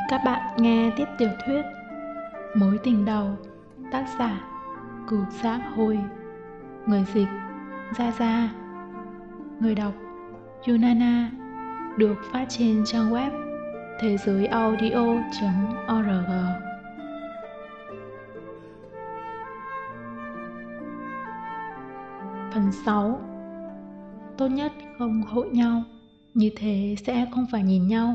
Các bạn nghe tiếp tiểu thuyết Mối tình đầu, tác giả Cửu Giác Hồi, người dịch Gia Gia, người đọc Yunana, được phát trên trang web thế giới audio.org. Phần 6. Tốt nhất không hội nhau, như thế sẽ không phải nhìn nhau.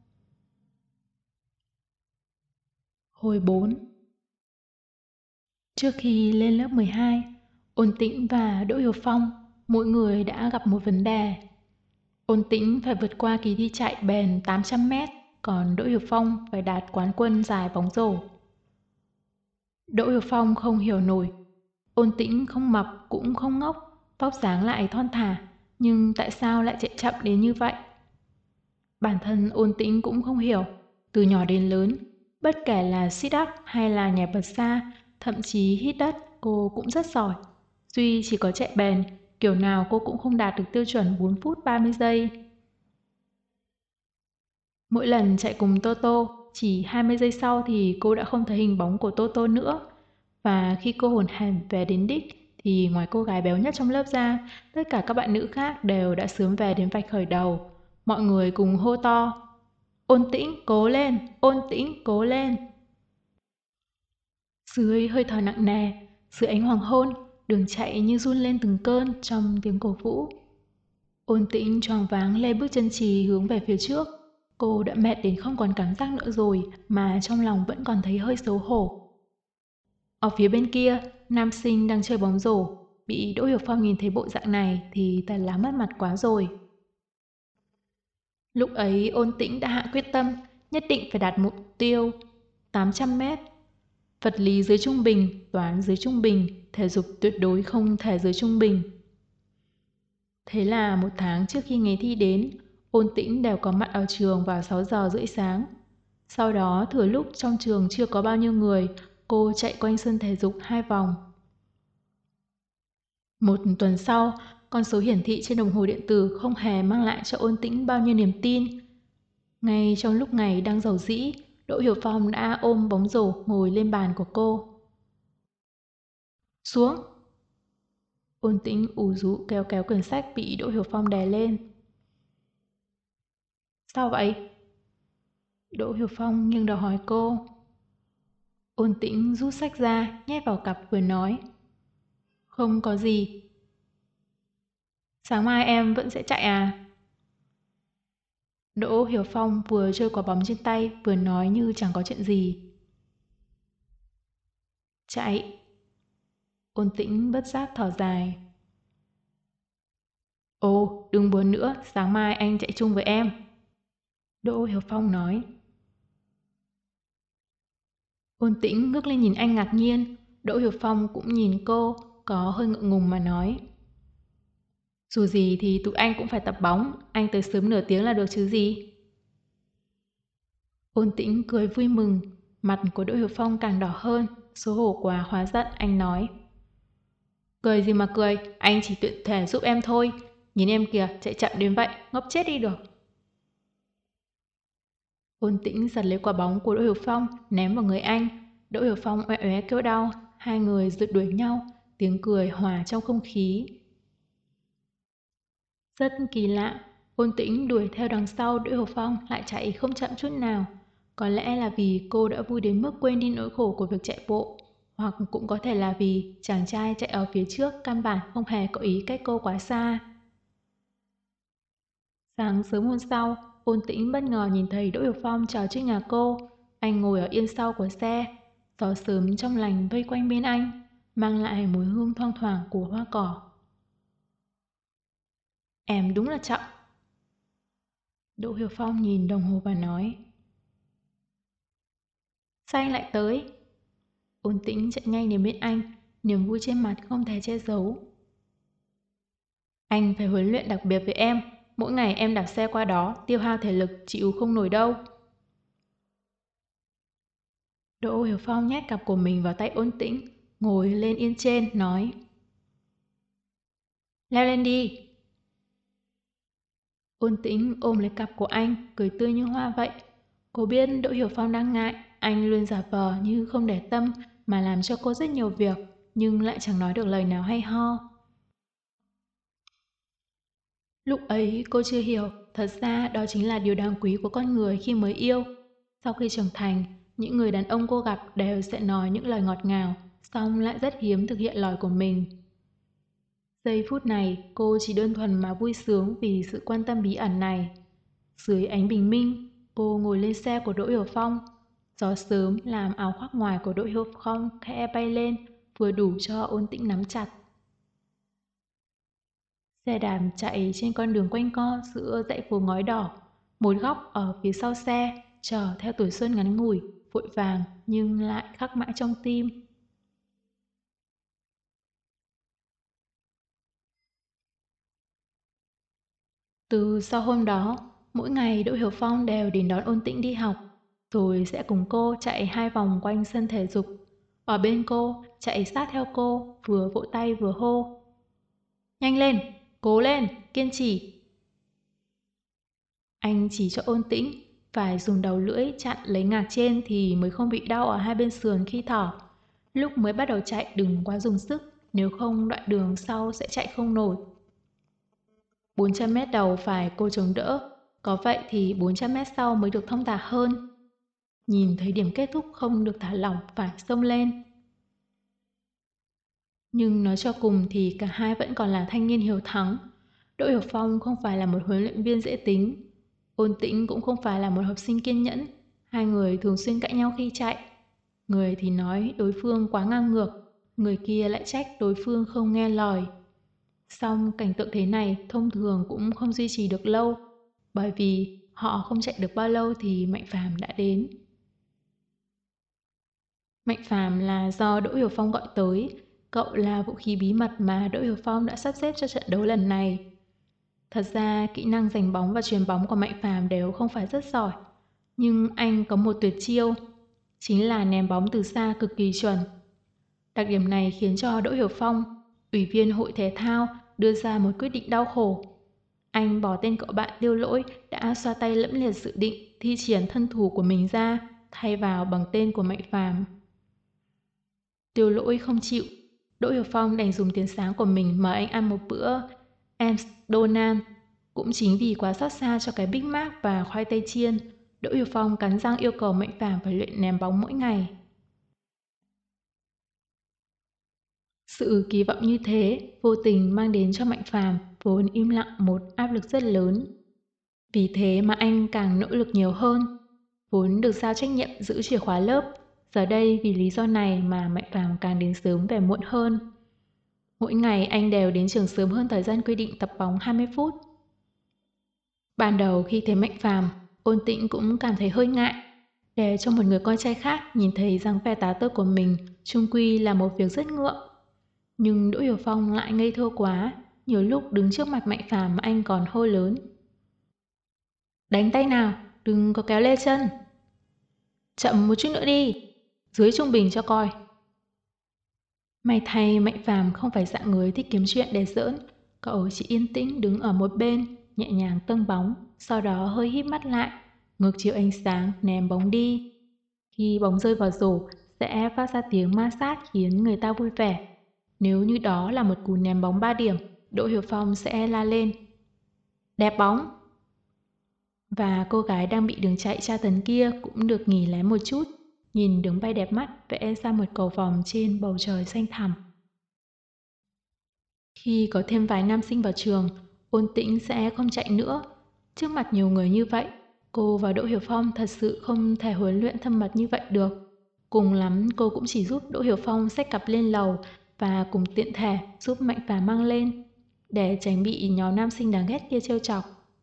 Hồi 4. Trước khi lên lớp 12, Ôn Tĩnh và Đỗ Hiểu Phong mỗi người đã gặp một vấn đề. Ôn Tĩnh phải vượt qua kỳ thi chạy bền 800m, còn Đỗ Hiểu Phong phải đạt quán quân giải bóng rổ. Đỗ Hiểu Phong không hiểu nổi. Ôn Tĩnh không mập cũng không ngốc, vóc dáng lại thon thả, nhưng tại sao lại chạy chậm đến như vậy? Bản thân Ôn Tĩnh cũng không hiểu. Từ nhỏ đến lớn, bất kể là sit-up hay là nhảy bật xa, thậm chí hít đất, cô cũng rất giỏi. Duy chỉ có chạy bền, kiểu nào cô cũng không đạt được tiêu chuẩn 4 phút 30 giây. Mỗi lần chạy cùng Toto, chỉ 20 giây sau thì cô đã không thấy hình bóng của Toto nữa. Và khi cô hồn hển về đến đích, thì ngoài cô gái béo nhất trong lớp ra, tất cả các bạn nữ khác đều đã sớm về đến vạch khởi đầu. Mọi người cùng hô to: Ôn Tĩnh cố lên, Ôn Tĩnh cố lên. Dưới hơi thở nặng nề, dưới ánh hoàng hôn, đường chạy như run lên từng cơn trong tiếng cổ vũ. Ôn Tĩnh choáng váng lê bước chân trì hướng về phía trước. Cô đã mệt đến không còn cảm giác nữa rồi, mà trong lòng vẫn còn thấy hơi xấu hổ. Ở phía bên kia, nam sinh đang chơi bóng rổ, bị Đỗ Hiểu Phong nhìn thấy bộ dạng này thì thật là mất mặt quá rồi. Lúc ấy Ôn Tĩnh đã hạ quyết tâm, nhất định phải đạt mục tiêu 800m. Vật lý dưới trung bình, toán dưới trung bình, thể dục tuyệt đối không thể dưới trung bình. Thế là một tháng trước khi ngày thi đến, Ôn Tĩnh đều có mặt ở trường vào 6 giờ rưỡi sáng. Sau đó thừa lúc trong trường chưa có bao nhiêu người, cô chạy quanh sân thể dục 2 vòng. Một tuần sau, con số hiển thị trên đồng hồ điện tử không hề mang lại cho Ôn Tĩnh bao nhiêu niềm tin. Ngay trong lúc ngày đang rầu rĩ, Đỗ Hiểu Phong đã ôm bóng rổ ngồi lên bàn của cô. Xuống! Ôn Tĩnh ủ rũ kéo kéo quyển sách bị Đỗ Hiểu Phong đè lên. Sao vậy? Đỗ Hiểu Phong nghiêng đầu hỏi cô. Ôn Tĩnh rút sách ra, nhét vào cặp vừa nói. Không có gì. Sáng mai em vẫn sẽ chạy à? Đỗ Hiểu Phong vừa chơi quả bóng trên tay vừa nói như chẳng có chuyện gì. Chạy. Ôn Tĩnh bất giác thở dài. Ồ, đừng buồn nữa, sáng mai anh chạy chung với em. Đỗ Hiểu Phong nói. Ôn Tĩnh ngước lên nhìn anh ngạc nhiên. Đỗ Hiểu Phong cũng nhìn cô, có hơi ngượng ngùng mà nói. Dù gì thì tụi anh cũng phải tập bóng, anh tới sớm nửa tiếng là được chứ gì. Ôn Tĩnh cười vui mừng, mặt của Đỗ Hiểu Phong càng đỏ hơn, xấu hổ quá hóa giận, anh nói. Cười gì mà cười, anh chỉ tuyển thể giúp em thôi. Nhìn em kìa, chạy chậm đến vậy, ngốc chết đi được. Ôn Tĩnh giật lấy quả bóng của Đỗ Hiểu Phong, ném vào người anh. Đỗ Hiểu Phong oe oé kêu đau, hai người rượt đuổi nhau, tiếng cười hòa trong không khí. Rất kỳ lạ, Ôn Tĩnh đuổi theo đằng sau Đỗ Hiểu Phong lại chạy không chậm chút nào. Có lẽ là vì cô đã vui đến mức quên đi nỗi khổ của việc chạy bộ, hoặc cũng có thể là vì chàng trai chạy ở phía trước căn bản không hề có ý cách cô quá xa. Sáng sớm hôm sau, Ôn Tĩnh bất ngờ nhìn thấy Đỗ Hiểu Phong chờ trước nhà cô. Anh ngồi ở yên sau của xe, gió sớm trong lành vây quanh bên anh, mang lại mùi hương thoang thoảng của hoa cỏ. Em đúng là chậm. Đỗ Hiểu Phong nhìn đồng hồ và nói. Sao anh lại tới? Ôn Tĩnh chạy nhanh đến bên anh, niềm vui trên mặt không thể che giấu. Anh phải huấn luyện đặc biệt với em, mỗi ngày em đạp xe qua đó, tiêu hao thể lực chịu không nổi đâu. Đỗ Hiểu Phong nhét cặp của mình vào tay Ôn Tĩnh, ngồi lên yên trên, nói. Leo lên đi. Ôn Tĩnh ôm lấy cặp của anh, cười tươi như hoa vậy. Cô biết Đỗ Hiểu Phong đang ngại, anh luôn giả vờ như không để tâm mà làm cho cô rất nhiều việc, nhưng lại chẳng nói được lời nào hay ho. Lúc ấy cô chưa hiểu, thật ra đó chính là điều đáng quý của con người khi mới yêu. Sau khi trưởng thành, những người đàn ông cô gặp đều sẽ nói những lời ngọt ngào, song lại rất hiếm thực hiện lời của mình. Giây phút này, cô chỉ đơn thuần mà vui sướng vì sự quan tâm bí ẩn này. Dưới ánh bình minh, cô ngồi lên xe của Đỗ Hiểu Phong. Gió sớm làm áo khoác ngoài của Đỗ Hiểu Phong khẽ bay lên, vừa đủ cho Ôn Tĩnh nắm chặt. Xe đạp chạy trên con đường quanh co giữa dãy phố ngói đỏ. Một góc ở phía sau xe, chờ theo tuổi xuân ngắn ngủi, vội vàng nhưng lại khắc mãi trong tim. Từ sau hôm đó, mỗi ngày Đỗ Hiểu Phong đều đến đón Ôn Tĩnh đi học, rồi sẽ cùng cô chạy 2 vòng quanh sân thể dục. Ở bên cô, chạy sát theo cô, vừa vỗ tay vừa hô. Nhanh lên, cố lên, kiên trì. Anh chỉ cho Ôn Tĩnh, phải dùng đầu lưỡi chặn lấy ngạc trên thì mới không bị đau ở hai bên sườn khi thở. Lúc mới bắt đầu chạy đừng quá dùng sức, nếu không đoạn đường sau sẽ chạy không nổi. 400 mét đầu phải cô chống đỡ, có vậy thì 400 mét sau mới được thong thả hơn. Nhìn thấy điểm kết thúc không được thả lỏng phải xông lên. Nhưng nói cho cùng thì cả hai vẫn còn là thanh niên hiếu thắng. Đỗ Hiểu Phong không phải là một huấn luyện viên dễ tính. Ôn Tĩnh cũng không phải là một học sinh kiên nhẫn. Hai người thường xuyên cãi nhau khi chạy. Người thì nói đối phương quá ngang ngược, người kia lại trách đối phương không nghe lời. Song cảnh tượng thế này thông thường cũng không duy trì được lâu, bởi vì họ không chạy được bao lâu thì Mạnh Phàm đã đến. Mạnh Phàm là do Đỗ Hiểu Phong gọi tới, cậu là vũ khí bí mật mà Đỗ Hiểu Phong đã sắp xếp cho trận đấu lần này. Thật ra kỹ năng giành bóng và chuyền bóng của Mạnh Phàm đều không phải rất giỏi, nhưng anh có một tuyệt chiêu, chính là ném bóng từ xa cực kỳ chuẩn. Đặc điểm này khiến cho Đỗ Hiểu Phong, ủy viên hội thể thao, đưa ra một quyết định đau khổ. Anh bỏ tên cậu bạn Tiêu Lỗi đã xoa tay lẫm liệt dự định thi triển thân thủ của mình ra, thay vào bằng tên của Mạnh Phàm. Tiêu Lỗi không chịu, Đỗ Hiểu Phong đành dùng tiền sáng của mình mời anh ăn một bữa McDonald's. Cũng chính vì quá xót xa cho cái Big Mac và khoai tây chiên, Đỗ Hiểu Phong cắn răng yêu cầu Mạnh Phàm phải luyện ném bóng mỗi ngày. Sự kỳ vọng như thế vô tình mang đến cho Mạnh Phàm vốn im lặng một áp lực rất lớn. Vì thế mà anh càng nỗ lực nhiều hơn. Vốn được giao trách nhiệm giữ chìa khóa lớp, giờ đây vì lý do này mà Mạnh Phàm càng đến sớm về muộn hơn. Mỗi ngày anh đều đến trường sớm hơn thời gian quy định tập bóng 20 phút. Ban đầu khi thấy Mạnh Phàm, Ôn Tĩnh cũng cảm thấy hơi ngại. Để cho một người con trai khác nhìn thấy dáng vẻ tá tơ của mình chung quy là một việc rất ngượng. Nhưng Đỗ Hiểu Phong lại ngây thơ quá, nhiều lúc đứng trước mặt Mạnh Phàm mà anh còn hô lớn. Đánh tay nào, đừng có kéo lê chân. Chậm một chút nữa đi, dưới trung bình cho coi. May thay Mạnh Phàm không phải dạng người thích kiếm chuyện để giỡn, cậu chỉ yên tĩnh đứng ở một bên, nhẹ nhàng tâng bóng, sau đó hơi híp mắt lại, ngược chiều ánh sáng ném bóng đi. Khi bóng rơi vào rổ, sẽ phát ra tiếng ma sát khiến người ta vui vẻ. Nếu như đó là một cú ném bóng 3 điểm, Đỗ Hiểu Phong sẽ la lên. Đẹp bóng! Và cô gái đang bị đường chạy tra tấn kia cũng được nghỉ lén một chút, nhìn đường bay đẹp mắt vẽ ra một cầu vòng trên bầu trời xanh thẳm. Khi có thêm vài nam sinh vào trường, Ôn Tĩnh sẽ không chạy nữa. Trước mặt nhiều người như vậy, cô và Đỗ Hiểu Phong thật sự không thể huấn luyện thân mật như vậy được. Cùng lắm cô cũng chỉ giúp Đỗ Hiểu Phong xách cặp lên lầu và cùng tiện thể giúp Mạnh Phàm mang lên, để tránh bị nhóm nam sinh đáng ghét kia trêu chọc.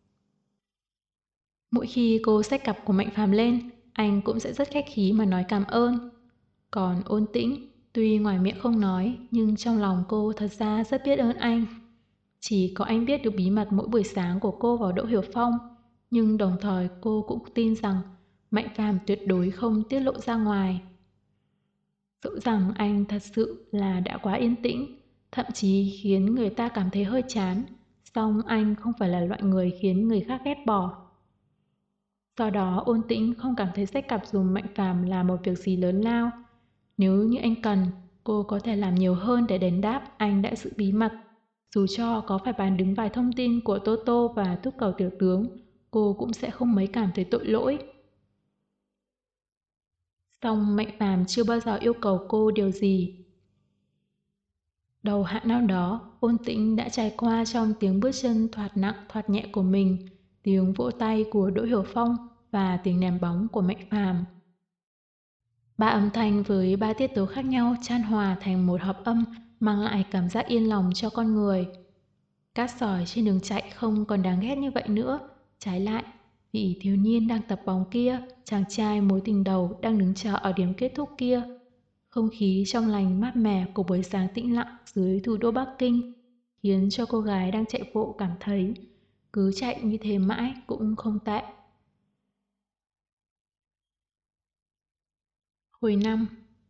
Mỗi khi cô xách cặp của Mạnh Phàm lên, anh cũng sẽ rất khách khí mà nói cảm ơn. Còn Ôn Tĩnh, tuy ngoài miệng không nói, nhưng trong lòng cô thật ra rất biết ơn anh. Chỉ có anh biết được bí mật mỗi buổi sáng của cô và Đỗ Hiểu Phong, nhưng đồng thời cô cũng tin rằng Mạnh Phàm tuyệt đối không tiết lộ ra ngoài. Dẫu rằng anh thật sự là đã quá yên tĩnh, thậm chí khiến người ta cảm thấy hơi chán, song anh không phải là loại người khiến người khác ghét bỏ. Do đó Ôn Tĩnh không cảm thấy xách cặp dùm Mạnh Phàm là một việc gì lớn lao. Nếu như anh cần, cô có thể làm nhiều hơn để đền đáp anh đã giữ bí mật. Dù cho có phải bán đứng vài thông tin của Toto và Túc Cầu Tiểu Tướng, cô cũng sẽ không mấy cảm thấy tội lỗi. Song Mạnh Phàm chưa bao giờ yêu cầu cô điều gì. Đầu hạn nào đó, Ôn Tĩnh đã trải qua trong tiếng bước chân thoạt nặng thoạt nhẹ của mình, tiếng vỗ tay của Đỗ Hiểu Phong và tiếng ném bóng của Mạnh Phàm. Ba âm thanh với ba tiết tấu khác nhau chan hòa thành một hợp âm mang lại cảm giác yên lòng cho con người. Cát sỏi trên đường chạy không còn đáng ghét như vậy nữa. Trái lại, vị thiếu niên đang tập bóng kia, chàng trai mối tình đầu đang đứng chờ ở điểm kết thúc kia. Không khí trong lành mát mẻ của buổi sáng tĩnh lặng dưới thủ đô Bắc Kinh khiến cho cô gái đang chạy bộ cảm thấy cứ chạy như thế mãi cũng không tệ. Hồi năm,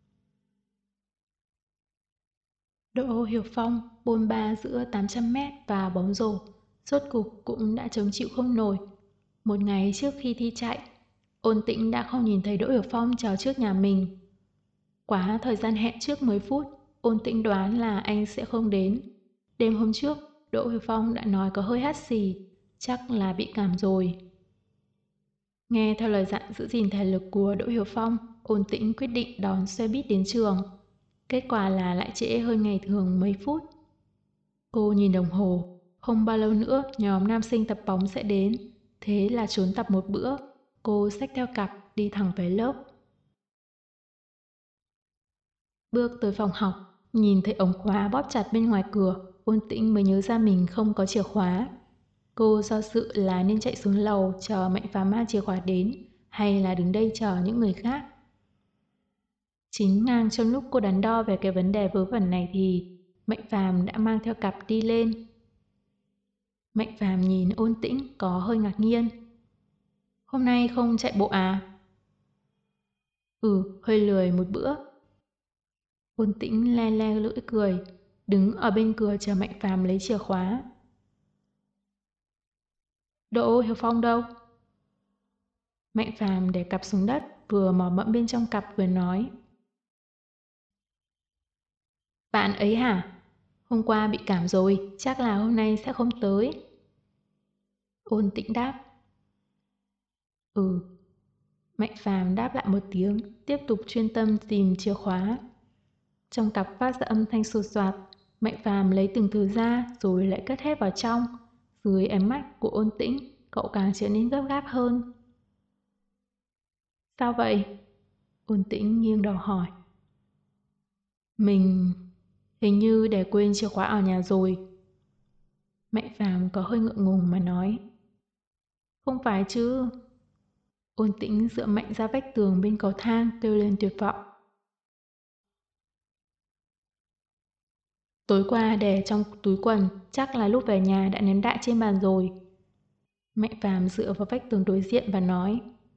Đỗ Hiểu Phong bôn ba giữa 800 mét và bóng rổ, rốt cục cũng đã chống chịu không nổi. Một ngày trước khi thi chạy, Ôn Tĩnh đã không nhìn thấy Đỗ Hiểu Phong chào trước nhà mình. Quá thời gian hẹn trước 10 phút, Ôn Tĩnh đoán là anh sẽ không đến. Đêm hôm trước, Đỗ Hiểu Phong đã nói có hơi hắt xì, chắc là bị cảm rồi. Nghe theo lời dặn giữ gìn thể lực của Đỗ Hiểu Phong, Ôn Tĩnh quyết định đón xe buýt đến trường. Kết quả là lại trễ hơn ngày thường mấy phút. Cô nhìn đồng hồ, không bao lâu nữa nhóm nam sinh tập bóng sẽ đến. Thế là trốn tập một bữa, cô xách theo cặp đi thẳng về lớp. Bước tới phòng học, nhìn thấy ống khóa bóp chặt bên ngoài cửa, Ôn Tĩnh mới nhớ ra mình không có chìa khóa. Cô do dự là nên chạy xuống lầu chờ Mạnh Phàm mang chìa khóa đến, hay là đứng đây chờ những người khác. Chính ngang trong lúc cô đắn đo về cái vấn đề vớ vẩn này thì Mạnh Phàm đã mang theo cặp đi lên. Mạnh Phàm nhìn Ôn Tĩnh có hơi ngạc nhiên. Hôm nay không chạy bộ à? Hơi lười một bữa. Ôn Tĩnh le le lưỡi cười, đứng ở bên cửa chờ Mạnh Phàm lấy chìa khóa. Đỗ Hiểu Phong đâu? Mạnh Phàm để cặp xuống đất, vừa mò mẫm bên trong cặp vừa nói. Bạn ấy hả? Hôm qua bị cảm rồi, chắc là hôm nay sẽ không tới. Ôn Tĩnh đáp. Mạnh Phàm đáp lại một tiếng, tiếp tục chuyên tâm tìm chìa khóa. Trong cặp phát ra âm thanh sột soạt, Mạnh Phàm lấy từng thứ ra rồi lại cất hết vào trong. Dưới ánh mắt của Ôn Tĩnh, cậu càng trở nên gấp gáp hơn. Sao vậy? Ôn Tĩnh nghiêng đầu hỏi. Mình hình như để quên chìa khóa ở nhà rồi. Mạnh Phàm có hơi ngượng ngùng mà nói. Không phải chứ. Ôn Tĩnh dựa mạnh ra vách tường bên cầu thang kêu lên tuyệt vọng. Tối qua để trong túi quần, chắc là lúc về nhà đã ném đại trên bàn rồi. Mạnh Phàm dựa vào vách tường đối diện và nói.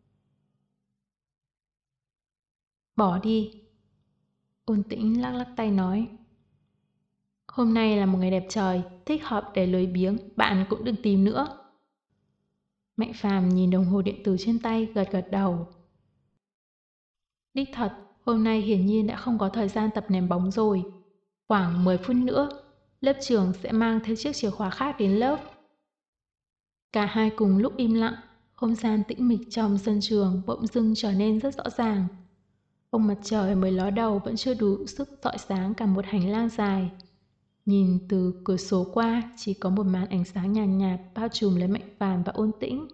Bỏ đi. Ôn Tĩnh lắc lắc tay nói. Hôm nay là một ngày đẹp trời, thích hợp để lười biếng, bạn cũng đừng tìm nữa. Mạnh Phàm nhìn đồng hồ điện tử trên tay gật gật đầu. Đích thật, hôm nay hiển nhiên đã không có thời gian tập ném bóng rồi. Khoảng 10 phút nữa, lớp trưởng sẽ mang theo chiếc chìa khóa khác đến lớp. Cả hai cùng lúc im lặng, không gian tĩnh mịch trong sân trường bỗng dưng trở nên rất rõ ràng. Ông mặt trời mới ló đầu vẫn chưa đủ sức rọi sáng cả một hành lang dài. Nhìn từ cửa sổ qua chỉ có một màn ánh sáng nhàn nhạt, bao trùm lấy Mạnh Phàm và Ôn Tĩnh.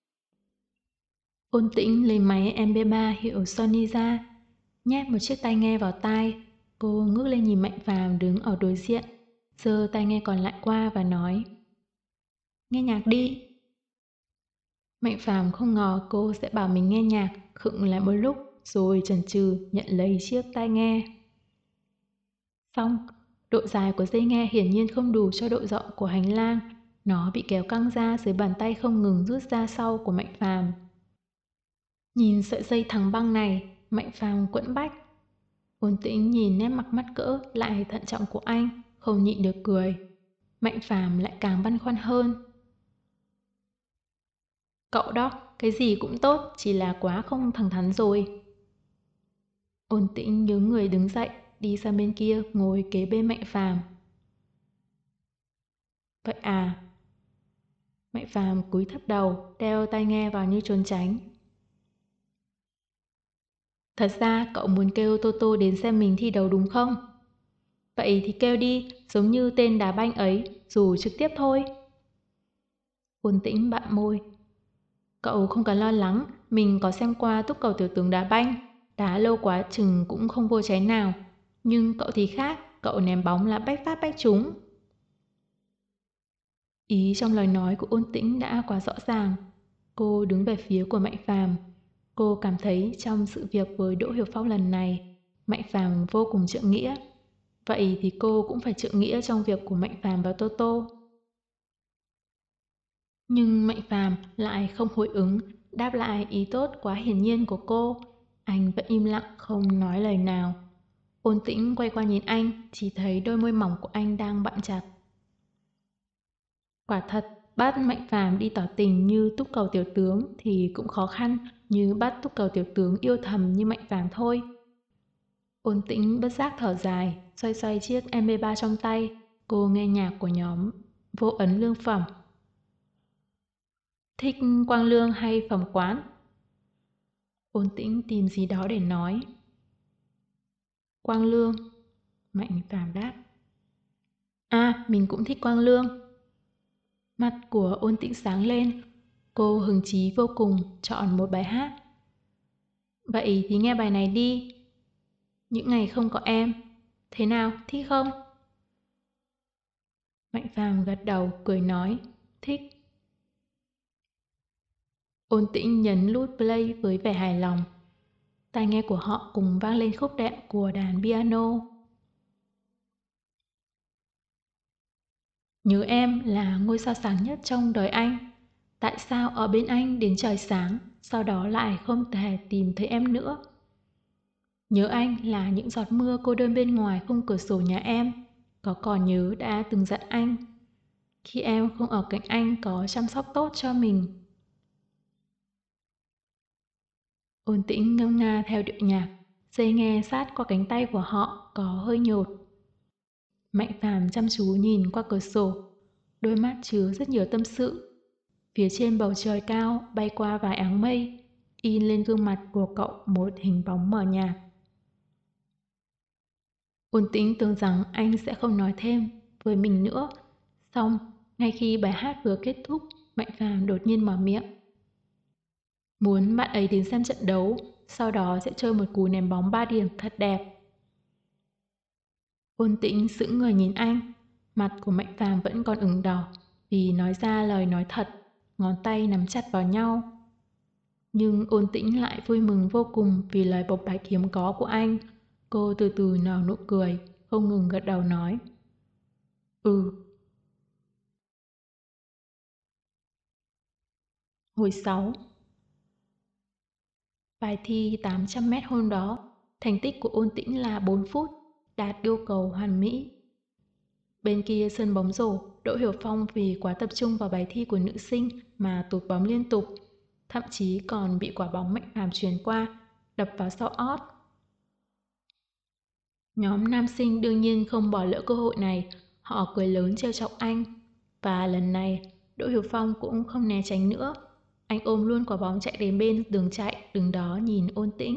Ôn Tĩnh lấy máy MP3 hiệu Sony ra, nhét một chiếc tai nghe vào tai. Cô ngước lên nhìn Mạnh Phàm đứng ở đối diện, giơ tai nghe còn lại qua và nói. Nghe nhạc đi. Mạnh Phàm không ngờ cô sẽ bảo mình nghe nhạc, khựng lại một lúc rồi chần chừ nhận lấy chiếc tai nghe. Xong, độ dài của dây nghe hiển nhiên không đủ cho độ rộng của hành lang. Nó bị kéo căng ra dưới bàn tay không ngừng rút ra sau của Mạnh Phàm. Nhìn sợi dây thẳng băng này, Mạnh Phàm quẫn bách. Ôn Tĩnh nhìn nét mặt mắt cỡ lại thận trọng của anh, không nhịn được cười. Mạnh Phàm lại càng băn khoăn hơn. Cậu đó, cái gì cũng tốt, chỉ là quá không thẳng thắn rồi. Ôn Tĩnh nhướng người đứng dậy, đi sang bên kia ngồi kế bên Mạnh Phàm. Vậy à? Mạnh Phàm cúi thấp đầu, đeo tai nghe vào như trốn tránh. Thật ra cậu muốn kêu Toto đến xem mình thi đấu đúng không? Vậy thì kêu đi, giống như tên đá banh ấy, dù trực tiếp thôi. Ôn Tĩnh bặm môi. Cậu không cần lo lắng, mình có xem qua túc cầu tiểu tướng đá banh. Đá lâu quá chừng cũng không vô trái nào. Nhưng cậu thì khác, cậu ném bóng là bách phát bách trúng. Ý trong lời nói của Ôn Tĩnh đã quá rõ ràng. Cô đứng về phía của Mạnh Phàm. Cô cảm thấy trong sự việc với Đỗ Hiểu Phong lần này, Mạnh Phàm vô cùng trượng nghĩa. Vậy thì cô cũng phải trượng nghĩa trong việc của Mạnh Phàm và Toto. Nhưng Mạnh Phàm lại không hồi ứng, đáp lại ý tốt quá hiển nhiên của cô. Anh vẫn im lặng không nói lời nào. Ôn Tĩnh quay qua nhìn anh, chỉ thấy đôi môi mỏng của anh đang bặm chặt. Quả thật, bắt Mạnh Phàm đi tỏ tình như túc cầu tiểu tướng thì cũng khó khăn như bắt túc cầu tiểu tướng yêu thầm như Mạnh Phàm thôi. Ôn Tĩnh bất giác thở dài, xoay xoay chiếc MP3 trong tay. Cô nghe nhạc của nhóm Vô Ấn Lương Phẩm. Thích Quang Lương hay Phẩm Quán? Ôn Tĩnh tìm gì đó để nói. Quang Lương, Mạnh Phàm đáp. À, mình cũng thích Quang Lương. Mặt của Ôn Tĩnh sáng lên. Cô hứng chí vô cùng chọn một bài hát. Vậy thì nghe bài này đi. Những ngày không có em. Thế nào, thích không? Mạnh Phàm gật đầu cười nói. Thích. Ôn Tĩnh nhấn nút play với vẻ hài lòng. Tai nghe của họ cùng vang lên khúc đệm của đàn piano. Nhớ em là ngôi sao sáng nhất trong đời anh. Tại sao ở bên anh đến trời sáng, sau đó lại không thể tìm thấy em nữa? Nhớ anh là những giọt mưa cô đơn bên ngoài khung cửa sổ nhà em. Có còn nhớ đã từng dặn anh. Khi em không ở cạnh anh có chăm sóc tốt cho mình. Ôn Tĩnh ngâm nga theo điệu nhạc, dây nghe sát qua cánh tay của họ có hơi nhột. Mạnh Phàm chăm chú nhìn qua cửa sổ, đôi mắt chứa rất nhiều tâm sự. Phía trên bầu trời cao bay qua vài áng mây, in lên gương mặt của cậu một hình bóng mờ nhạt. Ôn Tĩnh tưởng rằng anh sẽ không nói thêm với mình nữa. Xong, ngay khi bài hát vừa kết thúc, Mạnh Phàm đột nhiên mở miệng. Muốn bạn ấy đến xem trận đấu, sau đó sẽ chơi một cú ném bóng 3 điểm thật đẹp. Ôn Tĩnh sững người nhìn anh, mặt của Mạnh Phàm vẫn còn ửng đỏ vì nói ra lời nói thật, ngón tay nắm chặt vào nhau. Nhưng Ôn Tĩnh lại vui mừng vô cùng vì lời bộc bạch hiếm có của anh. Cô từ từ nở nụ cười, không ngừng gật đầu nói. Ừ. Hồi 6. Bài thi 800m hôm đó, thành tích của Ôn Tĩnh là 4 phút, đạt yêu cầu hoàn mỹ. Bên kia sân bóng rổ, Đỗ Hiểu Phong vì quá tập trung vào bài thi của nữ sinh mà tụt bóng liên tục, thậm chí còn bị quả bóng Mạnh Phàm chuyền qua, đập vào sau ót. Nhóm nam sinh đương nhiên không bỏ lỡ cơ hội này, họ cười lớn trêu chọc anh. Và lần này, Đỗ Hiểu Phong cũng không né tránh nữa. Anh ôm luôn quả bóng chạy đến bên đường chạy, đứng đó nhìn Ôn Tĩnh.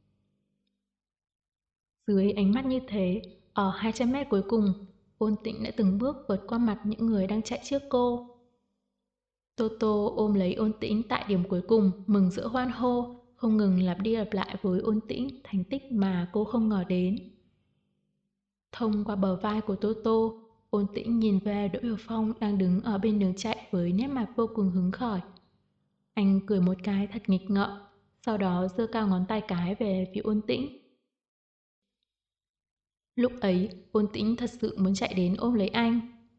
Dưới ánh mắt như thế, ở 200m cuối cùng, Ôn Tĩnh đã từng bước vượt qua mặt những người đang chạy trước cô. Toto ôm lấy Ôn Tĩnh tại điểm cuối cùng, mừng rỡ hoan hô, không ngừng lặp đi lặp lại với Ôn Tĩnh thành tích mà cô không ngờ đến. Thông qua bờ vai của Toto, Ôn Tĩnh nhìn về Đỗ Hiểu Phong đang đứng ở bên đường chạy với nét mặt vô cùng hứng khởi. Anh cười một cái thật nghịch ngợm, sau đó giơ cao ngón tay cái về phía Ôn Tĩnh. Lúc ấy, Ôn Tĩnh thật sự muốn chạy đến ôm lấy anh.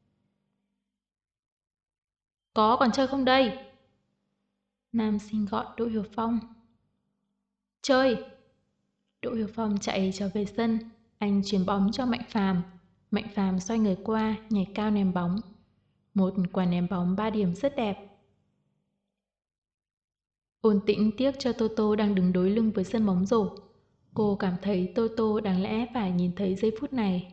Có còn chơi không đây? Nam sinh gọi Đỗ Hiểu Phong. Chơi! Đỗ Hiểu Phong chạy trở về sân, anh chuyền bóng cho Mạnh Phàm. Mạnh Phàm xoay người qua, nhảy cao ném bóng. Một quả ném bóng 3 điểm rất đẹp. Ôn Tĩnh tiếc cho Toto đang đứng đối lưng với sân bóng rổ. Cô cảm thấy Toto đáng lẽ phải nhìn thấy giây phút này.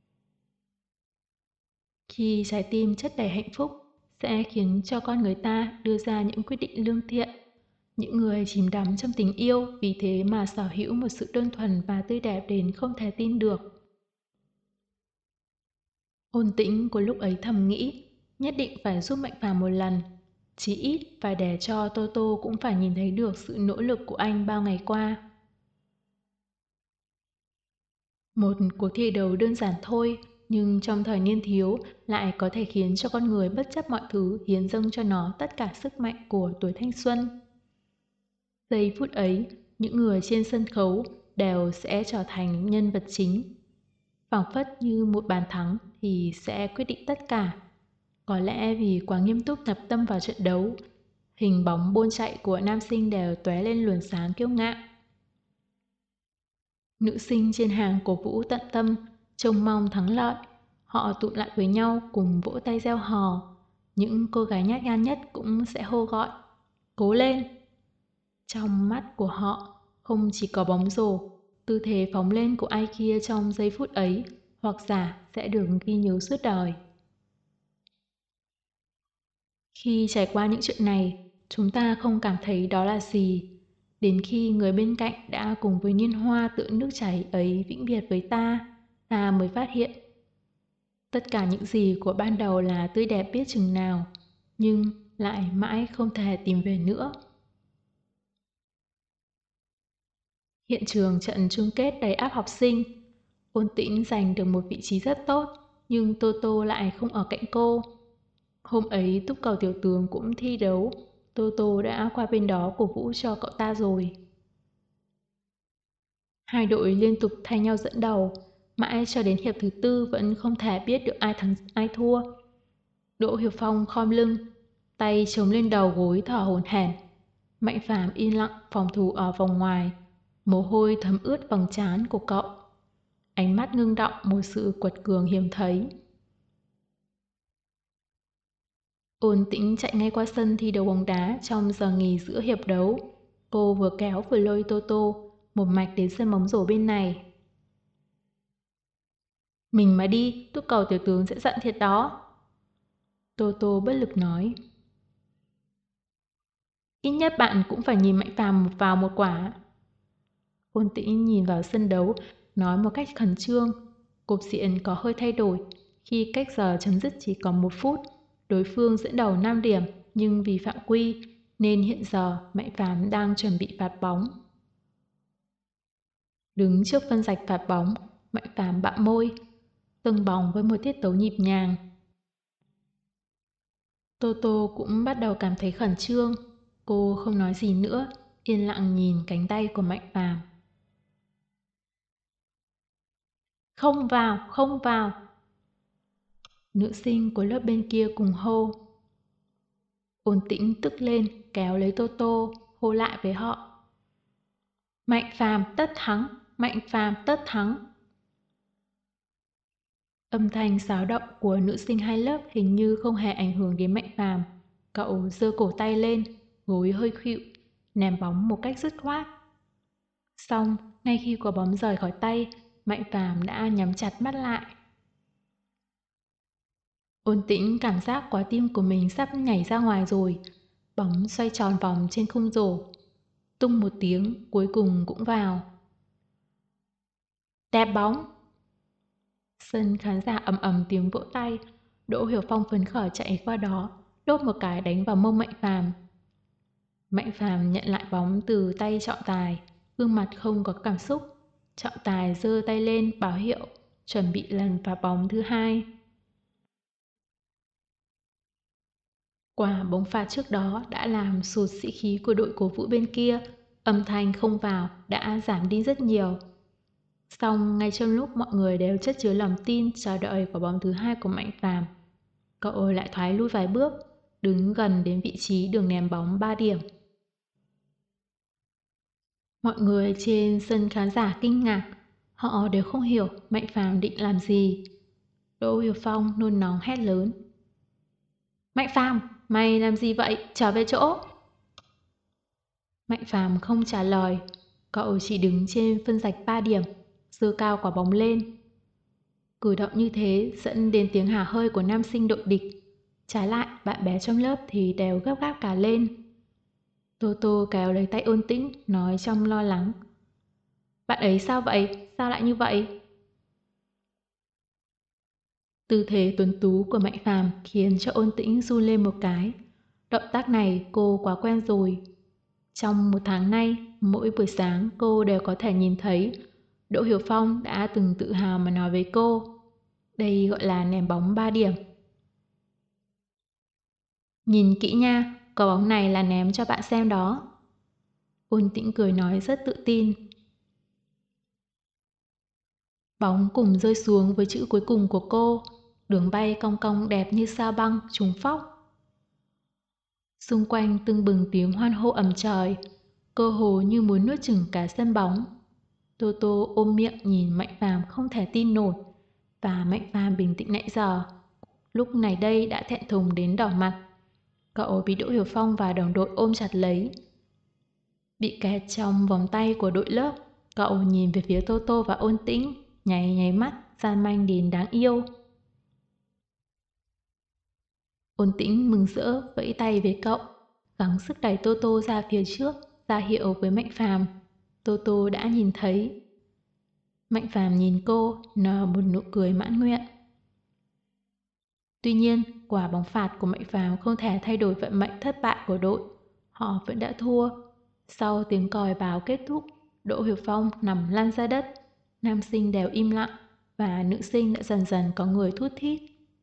Khi trái tim chất đầy hạnh phúc sẽ khiến cho con người ta đưa ra những quyết định lương thiện. Những người chìm đắm trong tình yêu vì thế mà sở hữu một sự đơn thuần và tươi đẹp đến không thể tin được. Ôn Tĩnh của lúc ấy thầm nghĩ, nhất định phải giúp Mạnh Phàm một lần. Chí ít phải để cho Toto cũng phải nhìn thấy được sự nỗ lực của anh bao ngày qua. Một cuộc thi đấu đơn giản thôi, nhưng trong thời niên thiếu lại có thể khiến cho con người bất chấp mọi thứ hiến dâng cho nó tất cả sức mạnh của tuổi thanh xuân. Giây phút ấy, những người trên sân khấu đều sẽ trở thành nhân vật chính. Phảng phất như một bàn thắng thì sẽ quyết định tất cả. Có lẽ vì quá nghiêm túc tập tâm vào trận đấu, hình bóng bôn chạy của nam sinh đều tóe lên luồng sáng kiêu ngạo. Nữ sinh trên hàng cổ vũ tận tâm, trông mong thắng lợi. Họ tụ lại với nhau cùng vỗ tay reo hò. Những cô gái nhát gan nhất cũng sẽ hô gọi, cố lên! Trong mắt của họ không chỉ có bóng rổ, tư thế phóng lên của ai kia trong giây phút ấy, hoặc giả sẽ được ghi nhớ suốt đời. Khi trải qua những chuyện này, chúng ta không cảm thấy đó là gì. Đến khi người bên cạnh đã cùng với niên hoa tựa nước chảy ấy vĩnh biệt với ta mới phát hiện. Tất cả những gì của ban đầu là tươi đẹp biết chừng nào, nhưng lại mãi không thể tìm về nữa. Hiện trường trận chung kết đầy áp học sinh. Ôn Tĩnh giành được một vị trí rất tốt, nhưng Toto lại không ở cạnh cô. Hôm ấy túc cầu tiểu tướng cũng thi đấu, Toto đã qua bên đó cổ vũ cho cậu ta rồi. Hai đội liên tục thay nhau dẫn đầu, mãi cho đến hiệp thứ tư vẫn không thể biết được ai thắng ai thua. Đỗ Hiểu Phong khom lưng, tay chống lên đầu gối thở hổn hển. Mạnh Phàm yên lặng phòng thủ ở vòng ngoài, mồ hôi thấm ướt vầng trán của cậu. Ánh mắt ngưng đọng một sự quật cường hiếm thấy. Ôn Tĩnh chạy ngay qua sân thi đấu bóng đá trong giờ nghỉ giữa hiệp đấu. Cô vừa kéo vừa lôi Toto một mạch đến sân bóng rổ bên này. Mình mà đi, túc cầu tiểu tướng sẽ giận thiệt đó. Toto bất lực nói. Ít nhất bạn cũng phải nhìn Mạnh Phàm vào một quả. Ôn Tĩnh nhìn vào sân đấu, nói một cách khẩn trương. Cục diện có hơi thay đổi. Khi cách giờ chấm dứt chỉ còn 1 phút, đối phương dẫn đầu 5 điểm, nhưng vì phạm quy, nên hiện giờ Mạnh Phàm đang chuẩn bị phạt bóng. Đứng trước phân rạch phạt bóng, Mạnh Phàm bặm môi, từng bóng với một tiết tấu nhịp nhàng. Toto cũng bắt đầu cảm thấy khẩn trương. Cô không nói gì nữa, yên lặng nhìn cánh tay của Mạnh Phàm. Không vào, không vào. Nữ sinh của lớp bên kia cùng hô. Ôn Tĩnh tức lên, kéo lấy Toto, hô lại với họ. Mạnh Phàm tất thắng, Mạnh Phàm tất thắng. Âm thanh xáo động của nữ sinh hai lớp hình như không hề ảnh hưởng đến Mạnh Phàm. Cậu giơ cổ tay lên, gối hơi khuỵu, ném bóng một cách dứt khoát. Xong, ngay khi quả bóng rời khỏi tay, Mạnh Phàm đã nhắm chặt mắt lại. Ôn Tĩnh cảm giác quả tim của mình sắp nhảy ra ngoài rồi. Bóng xoay tròn vòng trên khung rổ. Tung một tiếng, cuối cùng cũng vào. Đẹp bóng! Sân khán giả ầm ầm tiếng vỗ tay. Đỗ Hiểu Phong phấn khởi chạy qua đó, đốt một cái đánh vào mông Mạnh Phàm. Mạnh Phàm nhận lại bóng từ tay trọng tài, gương mặt không có cảm xúc. Trọng tài giơ tay lên báo hiệu, chuẩn bị lần phá bóng thứ hai. Quả bóng phạt trước đó đã làm sụt sĩ khí của đội cổ vũ bên kia, âm thanh không vào đã giảm đi rất nhiều. Xong ngay trong lúc mọi người đều chất chứa lòng tin chờ đợi quả bóng thứ hai của Mạnh Phàm, cậu lại thoái lui vài bước, đứng gần đến vị trí đường ném bóng 3 điểm. Mọi người trên sân khán giả kinh ngạc, họ đều không hiểu Mạnh Phàm định làm gì. Đỗ Hiểu Phong nôn nóng hét lớn. Mạnh Phàm, mày làm gì vậy? Trở về chỗ! Mạnh Phàm không trả lời, cậu chỉ đứng trên phân rạch 3 điểm, giơ cao quả bóng lên. Cử động như thế dẫn đến tiếng hả hơi của nam sinh đội địch. Trái lại, bạn bè trong lớp thì đều gấp gáp cả lên. Tô Tô kéo lấy tay Ôn Tĩnh, nói trong lo lắng. Bạn ấy sao vậy? Sao lại như vậy? Tư thế tuấn tú của Mạnh Phàm khiến cho Ôn Tĩnh run lên một cái. Động tác này cô quá quen rồi. Trong một tháng nay, mỗi buổi sáng cô đều có thể nhìn thấy Đỗ Hiểu Phong đã từng tự hào mà nói với cô. Đây gọi là ném bóng 3 điểm. Nhìn kỹ nha, quả bóng này là ném cho bạn xem đó. Ôn Tĩnh cười nói rất tự tin. Bóng cùng rơi xuống với chữ cuối cùng của cô, đường bay cong cong đẹp như sao băng, trúng phóc. Xung quanh tưng bừng tiếng hoan hô ầm trời, cơ hồ như muốn nuốt chửng cả sân bóng. Tô Tô ôm miệng nhìn Mạnh Phàm không thể tin nổi, và Mạnh Phàm bình tĩnh nãy giờ. Lúc này đây đã thẹn thùng đến đỏ mặt. Cậu bị Đỗ Hiểu Phong và đồng đội ôm chặt lấy. Bị kẹt trong vòng tay của đội lớp, cậu nhìn về phía Tô Tô và Ôn Tĩnh, nháy nháy mắt, gian manh đến đáng yêu. Ôn Tĩnh mừng rỡ vẫy tay với cậu, gắng sức đẩy Tô Tô ra phía trước, ra hiệu với Mạnh Phàm. Tô Tô đã nhìn thấy. Mạnh Phàm nhìn cô, nở một nụ cười mãn nguyện. Tuy nhiên, quả bóng phạt của Mạnh Phàm không thể thay đổi vận mệnh thất bại của đội. Họ vẫn đã thua. Sau tiếng còi báo kết thúc, Đỗ Hiểu Phong nằm lăn ra đất. Nam sinh đều im lặng và nữ sinh đã dần dần có người thút thít.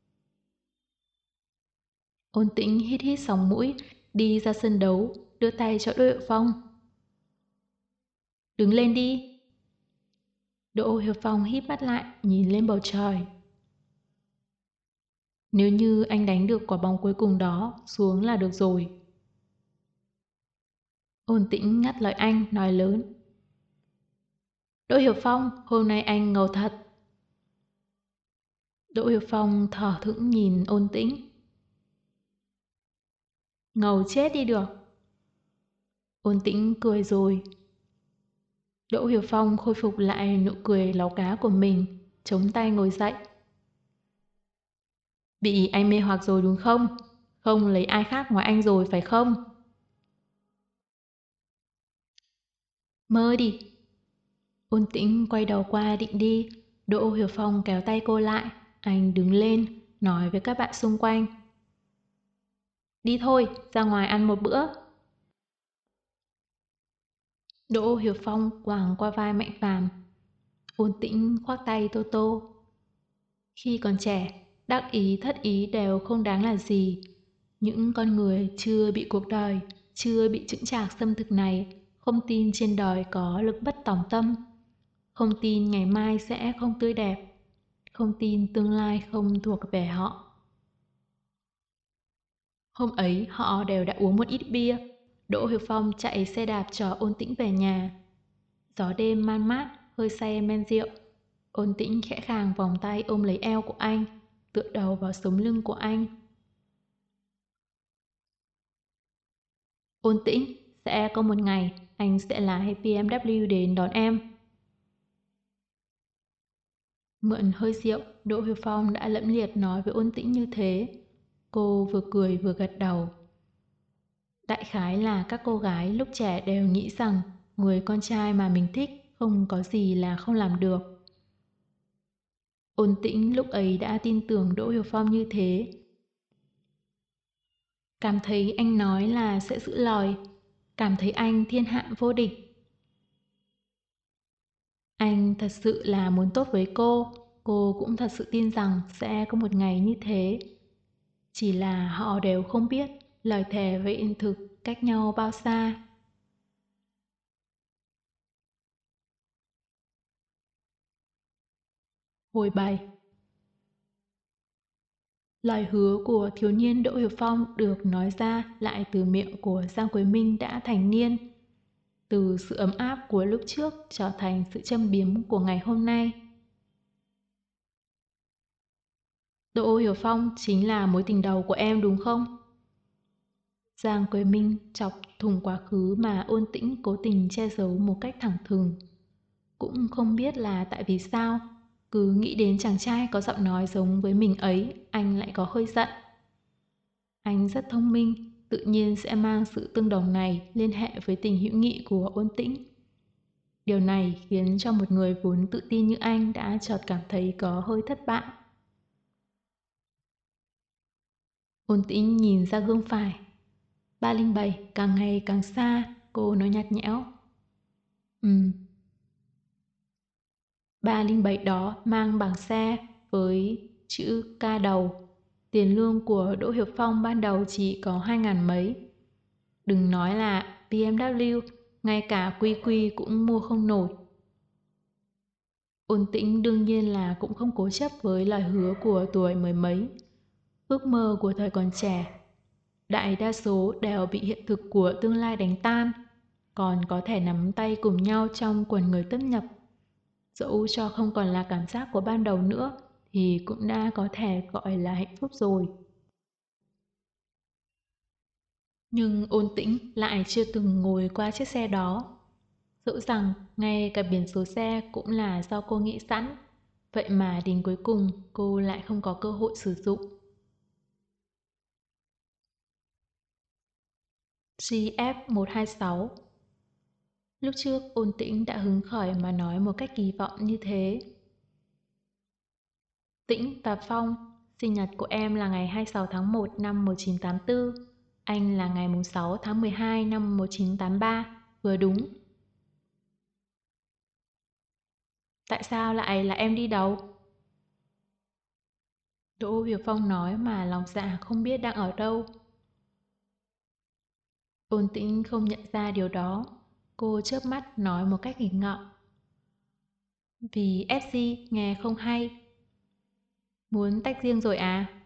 Ôn Tĩnh hít hít sóng mũi, đi ra sân đấu, đưa tay cho Đỗ Hiểu Phong. Đứng lên đi. Đỗ Hiểu Phong híp mắt lại, nhìn lên bầu trời. Nếu như anh đánh được quả bóng cuối cùng đó, xuống là được rồi. Ôn Tĩnh ngắt lời anh, nói lớn. Đỗ Hiểu Phong, hôm nay anh ngầu thật. Đỗ Hiểu Phong thở thững nhìn Ôn Tĩnh. Ngầu chết đi được. Ôn Tĩnh cười rồi. Đỗ Hiểu Phong khôi phục lại nụ cười láu cá của mình, chống tay ngồi dậy. Bị anh mê hoặc rồi đúng không? Không lấy ai khác ngoài anh rồi phải không? Mơ đi. Ôn Tĩnh quay đầu qua định đi. Đỗ Hiểu Phong kéo tay cô lại. Anh đứng lên, nói với các bạn xung quanh. Đi thôi, ra ngoài ăn một bữa. Đỗ Hiểu Phong quàng qua vai Mạnh Phàm. Ôn Tĩnh khoác tay Tô Tô. Khi còn trẻ, đắc ý thất ý đều không đáng là gì. Những con người chưa bị cuộc đời, chưa bị chững chạc xâm thực này, không tin trên đời có lực bất tòng tâm. Không tin ngày mai sẽ không tươi đẹp. Không tin tương lai không thuộc về họ. Hôm ấy họ đều đã uống một ít bia. Đỗ Hiểu Phong chạy xe đạp chở Ôn Tĩnh về nhà. Gió đêm man mát, hơi say men rượu. Ôn Tĩnh khẽ khàng vòng tay ôm lấy eo của anh, tựa đầu vào sống lưng của anh. Ôn Tĩnh, sẽ có một ngày anh sẽ lái BMW đến đón em. Mượn hơi rượu, Đỗ Hiểu Phong đã lẫm liệt nói với Ôn Tĩnh như thế. Cô vừa cười vừa gật đầu. Đại khái là các cô gái lúc trẻ đều nghĩ rằng người con trai mà mình thích không có gì là không làm được. Ôn Tĩnh lúc ấy đã tin tưởng Đỗ Hiểu Phong như thế. Cảm thấy anh nói là sẽ giữ lời. Cảm thấy anh thiên hạ vô địch. Anh thật sự là muốn tốt với cô cũng thật sự tin rằng sẽ có một ngày như thế. Chỉ là họ đều không biết lời thề với hiện thực cách nhau bao xa. Hồi 7. Lời hứa của thiếu niên Đỗ Hiểu Phong được nói ra lại từ miệng của Giang Quế Minh đã thành niên. Từ sự ấm áp của lúc trước trở thành sự châm biếm của ngày hôm nay. Đỗ Hiểu Phong chính là mối tình đầu của em đúng không? Giang Quế Minh chọc thủng quá khứ mà Ôn Tĩnh cố tình che giấu một cách thẳng thừng. Cũng không biết là tại vì sao, cứ nghĩ đến chàng trai có giọng nói giống với mình ấy, anh lại có hơi giận. Anh rất thông minh, tự nhiên sẽ mang sự tương đồng này liên hệ với tình hữu nghị của Ôn Tĩnh. Điều này khiến cho một người vốn tự tin như anh đã chợt cảm thấy có hơi thất bại. Ôn Tĩnh nhìn ra gương phải. 307 càng ngày càng xa, cô nói nhạt nhẽo. 307 đó mang bảng xe với chữ K đầu. Tiền lương của Đỗ Hiệp Phong ban đầu chỉ có 2.000 mấy. Đừng nói là BMW, ngay cả QQ cũng mua không nổi. Ôn Tĩnh đương nhiên là cũng không cố chấp với lời hứa của tuổi mười mấy. Ước mơ của thời còn trẻ, đại đa số đều bị hiện thực của tương lai đánh tan, còn có thể nắm tay cùng nhau trong quần người tấp nhập. Dẫu cho không còn là cảm giác của ban đầu nữa thì cũng đã có thể gọi là hạnh phúc rồi. Nhưng Ôn Tĩnh lại chưa từng ngồi qua chiếc xe đó. Dẫu rằng ngay cả biển số xe cũng là do cô nghĩ sẵn, vậy mà đến cuối cùng cô lại không có cơ hội sử dụng. GF126. Lúc trước Ôn Tĩnh đã hứng khởi mà nói một cách kỳ vọng như thế. Tĩnh và Phong, sinh nhật của em là ngày 26 tháng 1 năm 1984, anh là ngày 6 tháng 12 năm 1983, vừa đúng. Tại sao lại là em đi đầu? Đỗ Hiểu Phong nói mà lòng dạ không biết đang ở đâu. Ôn Tĩnh không nhận ra điều đó. Cô chớp mắt nói một cách nghịch ngợm. Vì FG nghe không hay. Muốn tách riêng rồi à?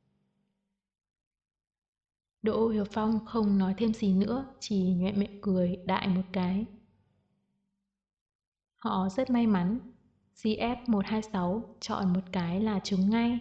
Đỗ Hiểu Phong không nói thêm gì nữa, chỉ nhoẻn miệng cười đại một cái. Họ rất may mắn. GF126 chọn một cái là trúng ngay.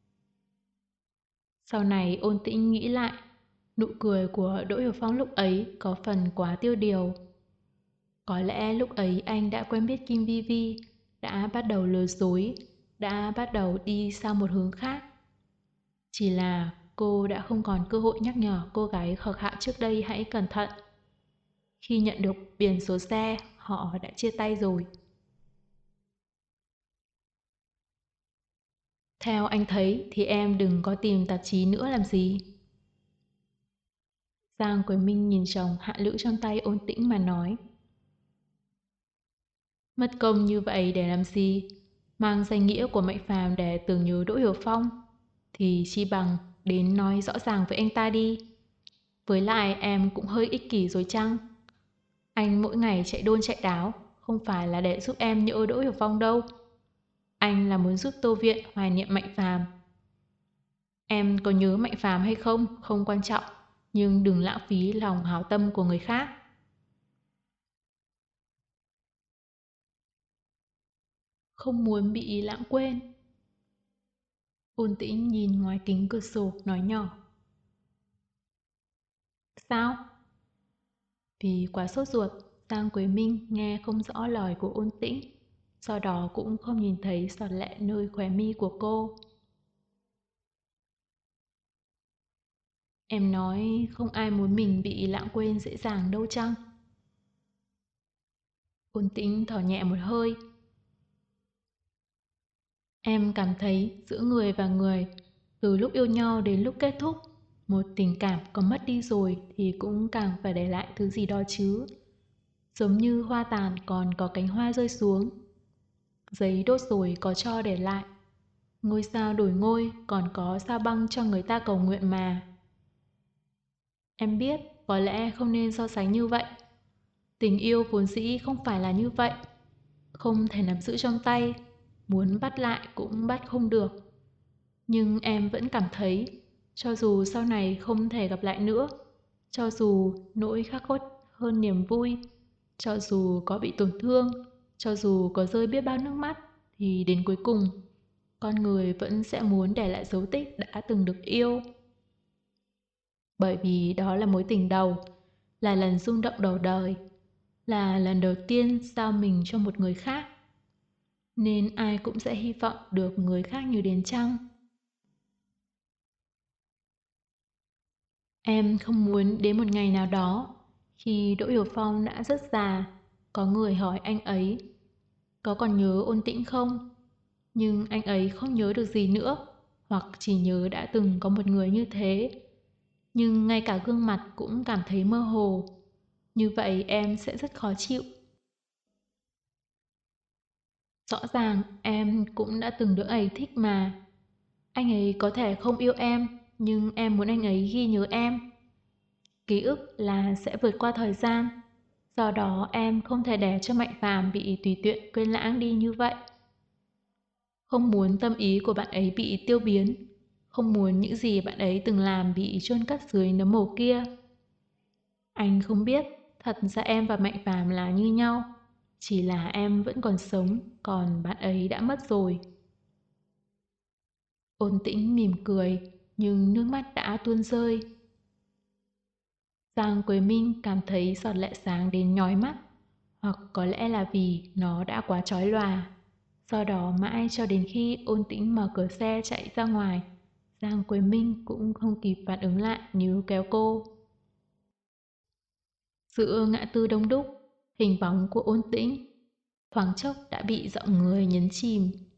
Sau này Ôn Tĩnh nghĩ lại, nụ cười của Đỗ Hiểu Phong lúc ấy có phần quá tiêu điều. Có lẽ lúc ấy anh đã quen biết Kim Vi Vi, đã bắt đầu lừa dối, đã bắt đầu đi sang một hướng khác. Chỉ là cô đã không còn cơ hội nhắc nhở cô gái khờ khạo trước đây hãy cẩn thận. Khi nhận được biển số xe, họ đã chia tay rồi. Theo anh thấy thì em đừng có tìm tạp chí nữa làm gì. Giang Quế Minh nhìn chồng hạ lữ trong tay Ôn Tĩnh mà nói. Mất công như vậy để làm gì? Mang danh nghĩa của Mạnh Phàm để tưởng nhớ Đỗ Hiểu Phong thì chi bằng đến nói rõ ràng với anh ta đi. Với lại em cũng hơi ích kỷ rồi chăng? Anh mỗi ngày chạy đôn chạy đáo, không phải là để giúp em nhớ Đỗ Hiểu Phong đâu. Anh là muốn giúp Tô Viện hoài niệm Mạnh Phàm. Em có nhớ Mạnh Phàm hay không, không quan trọng, nhưng đừng lãng phí lòng hảo tâm của người khác. Không muốn bị lãng quên. Ôn Tĩnh nhìn ngoài kính cửa sổ nói nhỏ. Sao? Vì quá sốt ruột, Giang Quế Minh nghe không rõ lời của Ôn Tĩnh, sau đó cũng không nhìn thấy giọt lệ nơi khóe mi của cô. Em nói không ai muốn mình bị lãng quên dễ dàng đâu chăng? Ôn Tĩnh thở nhẹ một hơi. Em cảm thấy giữa người và người, từ lúc yêu nhau đến lúc kết thúc, một tình cảm có mất đi rồi thì cũng càng phải để lại thứ gì đó chứ. Giống như hoa tàn còn có cánh hoa rơi xuống. Giấy đốt rồi có cho để lại. Ngôi sao đổi ngôi còn có sao băng cho người ta cầu nguyện mà. Em biết có lẽ không nên so sánh như vậy. Tình yêu vốn dĩ không phải là như vậy. Không thể nắm giữ trong tay, muốn bắt lại cũng bắt không được. Nhưng em vẫn cảm thấy, cho dù sau này không thể gặp lại nữa, cho dù nỗi khắc khuất hơn niềm vui, cho dù có bị tổn thương, cho dù có rơi biết bao nước mắt, thì đến cuối cùng, con người vẫn sẽ muốn để lại dấu tích đã từng được yêu. Bởi vì đó là mối tình đầu, là lần rung động đầu đời, là lần đầu tiên giao mình cho một người khác. Nên ai cũng sẽ hy vọng được người khác như đến trăng. Em không muốn đến một ngày nào đó, khi Đỗ Hiểu Phong đã rất già, có người hỏi anh ấy, có còn nhớ Ôn Tĩnh không? Nhưng anh ấy không nhớ được gì nữa, hoặc chỉ nhớ đã từng có một người như thế. Nhưng ngay cả gương mặt cũng cảm thấy mơ hồ. Như vậy em sẽ rất khó chịu. Rõ ràng em cũng đã từng được ấy thích mà. Anh ấy có thể không yêu em, nhưng em muốn anh ấy ghi nhớ em. Ký ức là sẽ vượt qua thời gian. Do đó em không thể để cho Mạnh Phàm bị tùy tiện quên lãng đi như vậy. Không muốn tâm ý của bạn ấy bị tiêu biến. Không muốn những gì bạn ấy từng làm bị chôn cất dưới nấm mồ kia. Anh không biết, thật ra em và Mạnh Phàm là như nhau. Chỉ là em vẫn còn sống, còn bạn ấy đã mất rồi. Ôn Tĩnh mỉm cười, nhưng nước mắt đã tuôn rơi. Giang Quế Minh cảm thấy giọt lệ sáng đến nhói mắt, hoặc có lẽ là vì nó đã quá chói lòa. Do đó mãi cho đến khi Ôn Tĩnh mở cửa xe chạy ra ngoài, Giang Quế Minh cũng không kịp phản ứng lại níu kéo cô. Giữa ngã tư đông đúc, hình bóng của Ôn Tĩnh thoáng chốc đã bị giọng người nhấn chìm.